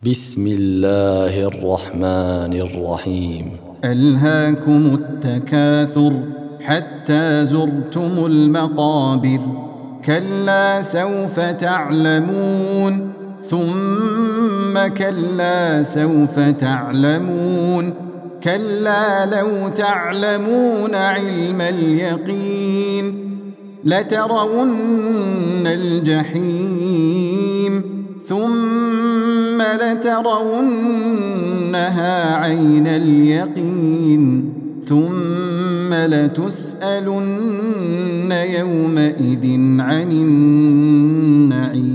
بسم الله الرحمن الرحيم. ألهاكم التكاثر حتى زرتم المقابر، كلا سوف تعلمون ثم كلا سوف تعلمون، كلا لو تعلمون علم اليقين لترون الجحيم ثم لترونها عين اليقين ثم لتسألن يومئذ عن النعيم.